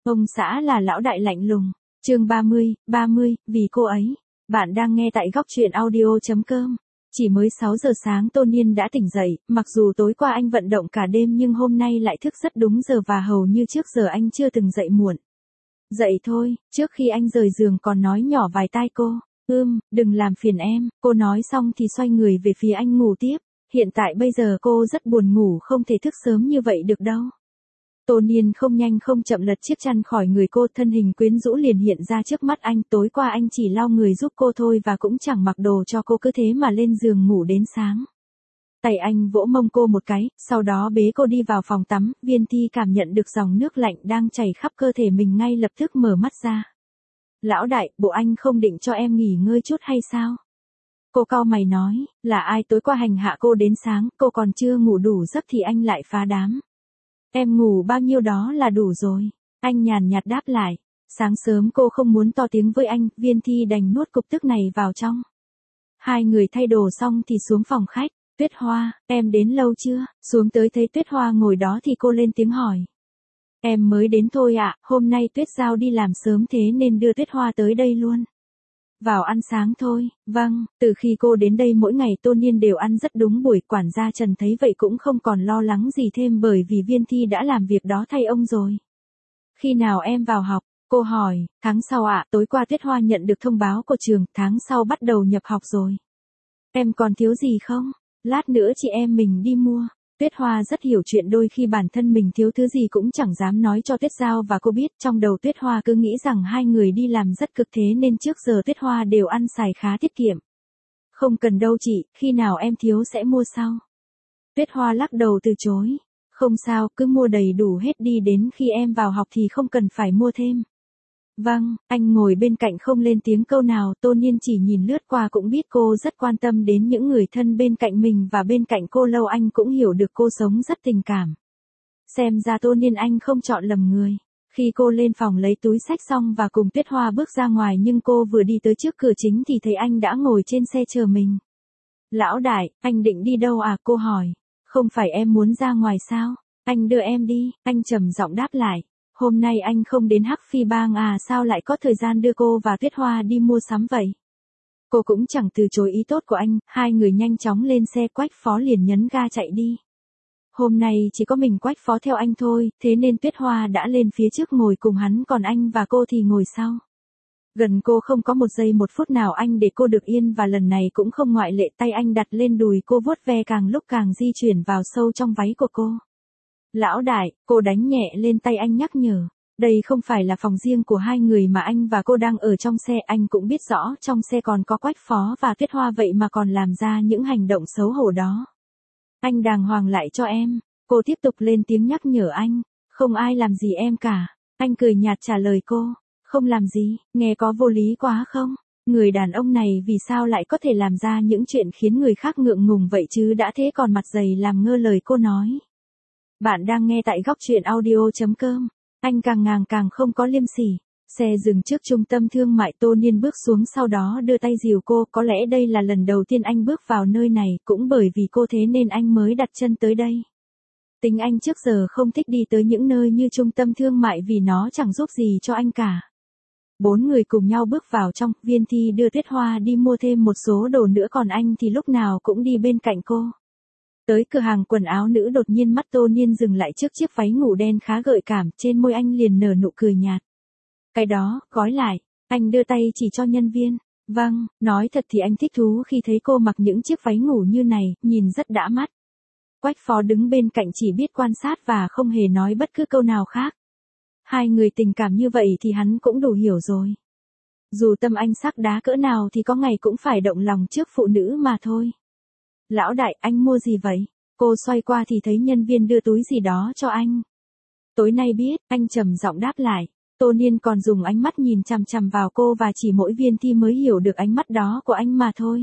Ông xã là lão đại lạnh lùng. Chương 30, vì cô ấy. Bạn đang nghe tại góc truyện audio.com. Chỉ mới 6 giờ sáng Tô Niên đã tỉnh dậy, mặc dù tối qua anh vận động cả đêm nhưng hôm nay lại thức rất đúng giờ và hầu như trước giờ anh chưa từng dậy muộn. Dậy thôi, trước khi anh rời giường còn nói nhỏ vài tai cô. Đừng làm phiền em, cô nói xong thì xoay người về phía anh ngủ tiếp. Hiện tại bây giờ cô rất buồn ngủ, không thể thức sớm như vậy được đâu. Tô Niên không nhanh không chậm lật chiếc chăn khỏi người cô, thân hình quyến rũ liền hiện ra trước mắt anh. Tối qua anh chỉ lau người giúp cô thôi và cũng chẳng mặc đồ cho cô, cứ thế mà lên giường ngủ đến sáng. Tay anh vỗ mông cô một cái, sau đó bế cô đi vào phòng tắm. Viên Thi cảm nhận được dòng nước lạnh đang chảy khắp cơ thể mình, ngay lập tức mở mắt ra. Lão đại, bộ anh không định cho em nghỉ ngơi chút hay sao? Cô cau mày nói, là ai tối qua hành hạ cô đến sáng, cô còn chưa ngủ đủ giấc thì anh lại phá đám. Em ngủ bao nhiêu đó là đủ rồi. Anh nhàn nhạt đáp lại. Sáng sớm cô không muốn to tiếng với anh, Viên Thi đành nuốt cục tức này vào trong. Hai người thay đồ xong thì xuống phòng khách. Tuyết Hoa, em đến lâu chưa? Xuống tới thấy Tuyết Hoa ngồi đó thì cô lên tiếng hỏi. Em mới đến thôi ạ, hôm nay Tuyết Giao đi làm sớm thế nên đưa Tuyết Hoa tới đây luôn. Vào ăn sáng thôi. Vâng, từ khi cô đến đây mỗi ngày Tô Niên đều ăn rất đúng buổi. Quản gia Trần thấy vậy cũng không còn lo lắng gì thêm bởi vì Viên Thi đã làm việc đó thay ông rồi. Khi nào em vào học? Cô hỏi. Tháng sau ạ, tối qua Tuyết Hoa nhận được thông báo của trường, tháng sau bắt đầu nhập học rồi. Em còn thiếu gì không? Lát nữa chị em mình đi mua. Tuyết Hoa rất hiểu chuyện, đôi khi bản thân mình thiếu thứ gì cũng chẳng dám nói cho Tuyết Giao và cô biết. Trong đầu Tuyết Hoa cứ nghĩ rằng hai người đi làm rất cực, thế nên trước giờ Tuyết Hoa đều ăn xài khá tiết kiệm. Không cần đâu chị, khi nào em thiếu sẽ mua sau. Tuyết Hoa lắc đầu từ chối. Không sao, cứ mua đầy đủ hết đi, đến khi em vào học thì không cần phải mua thêm. Vâng, anh ngồi bên cạnh không lên tiếng câu nào. Tô Niên chỉ nhìn lướt qua cũng biết cô rất quan tâm đến những người thân bên cạnh mình, và bên cạnh cô lâu anh cũng hiểu được cô sống rất tình cảm. Xem ra Tô Niên anh không chọn lầm người. Khi cô lên phòng lấy túi xách xong và cùng Tuyết Hoa bước ra ngoài, nhưng cô vừa đi tới trước cửa chính thì thấy anh đã ngồi trên xe chờ mình. Lão đại, anh định đi đâu à? Cô hỏi. Không phải em muốn ra ngoài sao? Anh đưa em đi, anh trầm giọng đáp lại. Hôm nay anh không đến Hắc Phi Bang à, sao lại có thời gian đưa cô và Tuyết Hoa đi mua sắm vậy? Cô cũng chẳng từ chối ý tốt của anh, hai người nhanh chóng lên xe. Quách Phó liền nhấn ga chạy đi. Hôm nay chỉ có mình Quách Phó theo anh thôi, thế nên Tuyết Hoa đã lên phía trước ngồi cùng hắn, còn anh và cô thì ngồi sau. Gần cô không có một giây một phút nào anh để cô được yên, và lần này cũng không ngoại lệ. Tay anh đặt lên đùi cô vuốt ve, càng lúc càng di chuyển vào sâu trong váy của cô. Lão đại, cô đánh nhẹ lên tay anh nhắc nhở. Đây không phải là phòng riêng của hai người mà anh và cô đang ở trong xe. Anh cũng biết rõ trong xe còn có Quách Phó và Tuyết Hoa, vậy mà còn làm ra những hành động xấu hổ đó. Anh đàng hoàng lại cho em. Cô tiếp tục lên tiếng nhắc nhở anh. Không ai làm gì em cả. Anh cười nhạt trả lời cô. Không làm gì, nghe có vô lý quá không? Người đàn ông này vì sao lại có thể làm ra những chuyện khiến người khác ngượng ngùng vậy chứ, đã thế còn mặt dày làm ngơ lời cô nói. Bạn đang nghe tại góc truyện audio.com. Anh càng ngàng càng không có liêm sỉ. Xe dừng trước trung tâm thương mại. Tô Niên bước xuống, sau đó đưa tay dìu cô. Có lẽ đây là lần đầu tiên anh bước vào nơi này, cũng bởi vì cô thế nên anh mới đặt chân tới đây. Tính anh trước giờ không thích đi tới những nơi như trung tâm thương mại vì nó chẳng giúp gì cho anh cả. Bốn người cùng nhau bước vào trong. Viên Thi đưa Tuyết Hoa đi mua thêm một số đồ nữa, còn anh thì lúc nào cũng đi bên cạnh cô. Tới cửa hàng quần áo nữ, đột nhiên mắt Tô Niên dừng lại trước chiếc váy ngủ đen khá gợi cảm, trên môi anh liền nở nụ cười nhạt. Cái đó, gói lại. Anh đưa tay chỉ cho nhân viên. Vâng, nói thật thì anh thích thú khi thấy cô mặc những chiếc váy ngủ như này, nhìn rất đã mắt. Quách Phó đứng bên cạnh chỉ biết quan sát và không hề nói bất cứ câu nào khác. Hai người tình cảm như vậy thì hắn cũng đủ hiểu rồi. Dù tâm anh sắc đá cỡ nào thì có ngày cũng phải động lòng trước phụ nữ mà thôi. Lão đại, anh mua gì vậy? Cô xoay qua thì thấy nhân viên đưa túi gì đó cho anh. Tối nay biết, anh trầm giọng đáp lại. Tô Niên còn dùng ánh mắt nhìn chằm chằm vào cô, và chỉ mỗi Viên Thi mới hiểu được ánh mắt đó của anh mà thôi.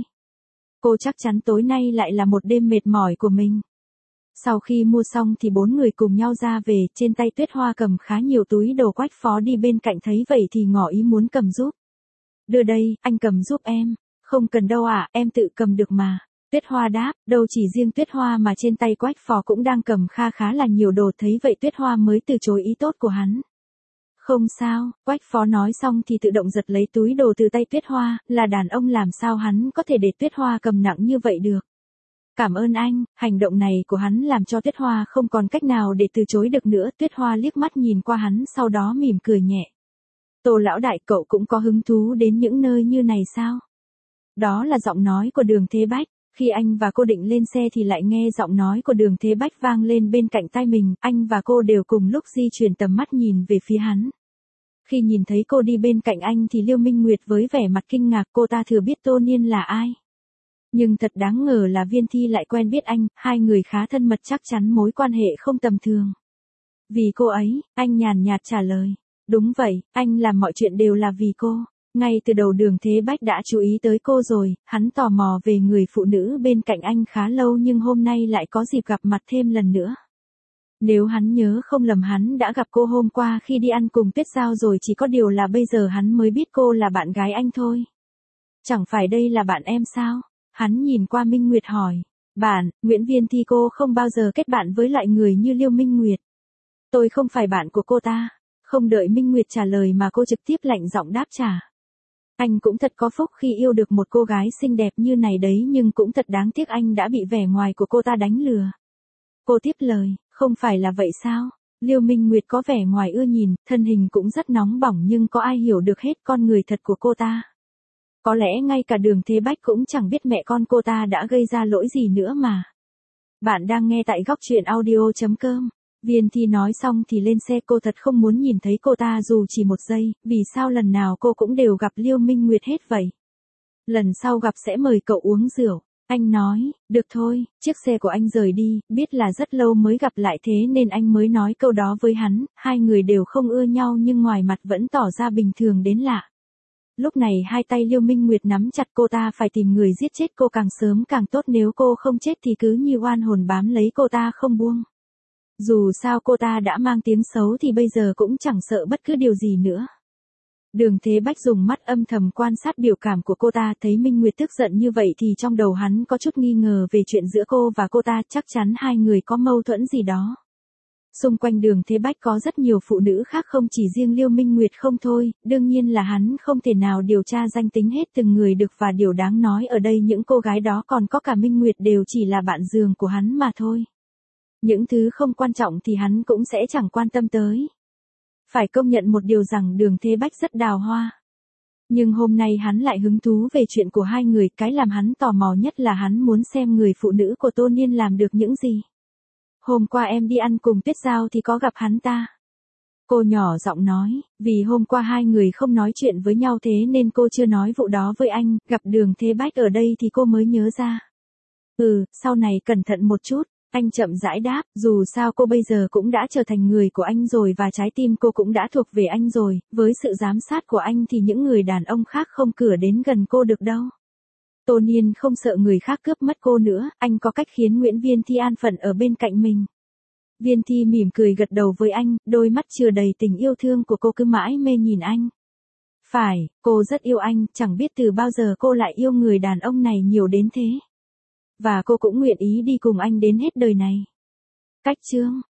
Cô chắc chắn tối nay lại là một đêm mệt mỏi của mình. Sau khi mua xong thì bốn người cùng nhau ra về, trên tay Tuyết Hoa cầm khá nhiều túi đồ. Quách Phó đi bên cạnh thấy vậy thì ngỏ ý muốn cầm giúp. Đưa đây, anh cầm giúp em. Không cần đâu ạ, em tự cầm được mà. Tuyết Hoa đáp, đâu chỉ riêng Tuyết Hoa mà trên tay Quách Phó cũng đang cầm khá là nhiều đồ. Thấy vậy Tuyết Hoa mới từ chối ý tốt của hắn. Không sao, Quách Phó nói xong thì tự động giật lấy túi đồ từ tay Tuyết Hoa, là đàn ông làm sao hắn có thể để Tuyết Hoa cầm nặng như vậy được. Cảm ơn anh, hành động này của hắn làm cho Tuyết Hoa không còn cách nào để từ chối được nữa. Tuyết Hoa liếc mắt nhìn qua hắn sau đó mỉm cười nhẹ. Tô lão đại, cậu cũng có hứng thú đến những nơi như này sao? Đó là giọng nói của Đường Thế Bách. Khi anh và cô định lên xe thì lại nghe giọng nói của Đường Thế Bách vang lên bên cạnh tai mình, anh và cô đều cùng lúc di chuyển tầm mắt nhìn về phía hắn. Khi nhìn thấy cô đi bên cạnh anh thì Liêu Minh Nguyệt với vẻ mặt kinh ngạc, cô ta thừa biết Tô Niên là ai. Nhưng thật đáng ngờ là Viên Thi lại quen biết anh, hai người khá thân mật, chắc chắn mối quan hệ không tầm thường. Vì cô ấy, anh nhàn nhạt trả lời. Đúng vậy, anh làm mọi chuyện đều là vì cô. Ngay từ đầu Đường Thế Bách đã chú ý tới cô rồi, hắn tò mò về người phụ nữ bên cạnh anh khá lâu nhưng hôm nay lại có dịp gặp mặt thêm lần nữa. Nếu hắn nhớ không lầm hắn đã gặp cô hôm qua khi đi ăn cùng Tuyết Giao rồi, chỉ có điều là bây giờ hắn mới biết cô là bạn gái anh thôi. Chẳng phải đây là bạn em sao? Hắn nhìn qua Minh Nguyệt hỏi. Bạn, Nguyễn Viên Thi, cô không bao giờ kết bạn với loại người như Liêu Minh Nguyệt. Tôi không phải bạn của cô ta. Không đợi Minh Nguyệt trả lời mà cô trực tiếp lạnh giọng đáp trả. Anh cũng thật có phúc khi yêu được một cô gái xinh đẹp như này đấy, nhưng cũng thật đáng tiếc anh đã bị vẻ ngoài của cô ta đánh lừa. Cô tiếp lời, không phải là vậy sao? Liêu Minh Nguyệt có vẻ ngoài ưa nhìn, thân hình cũng rất nóng bỏng, nhưng có ai hiểu được hết con người thật của cô ta? Có lẽ ngay cả Đường Thế Bách cũng chẳng biết mẹ con cô ta đã gây ra lỗi gì nữa mà. Bạn đang nghe tại góc truyện audio.com. Viên Thi nói xong thì lên xe. Cô thật không muốn nhìn thấy cô ta dù chỉ một giây, vì sao lần nào cô cũng đều gặp Liêu Minh Nguyệt hết vậy? Lần sau gặp sẽ mời cậu uống rượu. Anh nói, được thôi. Chiếc xe của anh rời đi, biết là rất lâu mới gặp lại thế nên anh mới nói câu đó với hắn. Hai người đều không ưa nhau nhưng ngoài mặt vẫn tỏ ra bình thường đến lạ. Lúc này hai tay Liêu Minh Nguyệt nắm chặt, cô ta phải tìm người giết chết cô càng sớm càng tốt, nếu cô không chết thì cứ như oan hồn bám lấy cô ta không buông. Dù sao cô ta đã mang tiếng xấu thì bây giờ cũng chẳng sợ bất cứ điều gì nữa. Đường Thế Bách dùng mắt âm thầm quan sát biểu cảm của cô ta, thấy Minh Nguyệt tức giận như vậy thì trong đầu hắn có chút nghi ngờ về chuyện giữa cô và cô ta, chắc chắn hai người có mâu thuẫn gì đó. Xung quanh Đường Thế Bách có rất nhiều phụ nữ khác, không chỉ riêng Liêu Minh Nguyệt không thôi, đương nhiên là hắn không thể nào điều tra danh tính hết từng người được, và điều đáng nói ở đây những cô gái đó còn có cả Minh Nguyệt đều chỉ là bạn giường của hắn mà thôi. Những thứ không quan trọng thì hắn cũng sẽ chẳng quan tâm tới. Phải công nhận một điều rằng Đường Thế Bách rất đào hoa. Nhưng hôm nay hắn lại hứng thú về chuyện của hai người, cái làm hắn tò mò nhất là hắn muốn xem người phụ nữ của Tô Niên làm được những gì. Hôm qua em đi ăn cùng Tuyết Giao thì có gặp hắn ta. Cô nhỏ giọng nói, vì hôm qua hai người không nói chuyện với nhau thế nên cô chưa nói vụ đó với anh, gặp Đường Thế Bách ở đây thì cô mới nhớ ra. Sau này cẩn thận một chút, anh chậm rãi đáp, dù sao cô bây giờ cũng đã trở thành người của anh rồi và trái tim cô cũng đã thuộc về anh rồi, với sự giám sát của anh thì những người đàn ông khác không cửa đến gần cô được đâu. Tô Niên không sợ người khác cướp mất cô nữa, anh có cách khiến Nguyễn Viên Thi an phận ở bên cạnh mình. Viên Thi mỉm cười gật đầu với anh, đôi mắt chứa đầy tình yêu thương của cô cứ mãi mê nhìn anh. Phải, cô rất yêu anh, chẳng biết từ bao giờ cô lại yêu người đàn ông này nhiều đến thế. Và cô cũng nguyện ý đi cùng anh đến hết đời này. Cách chương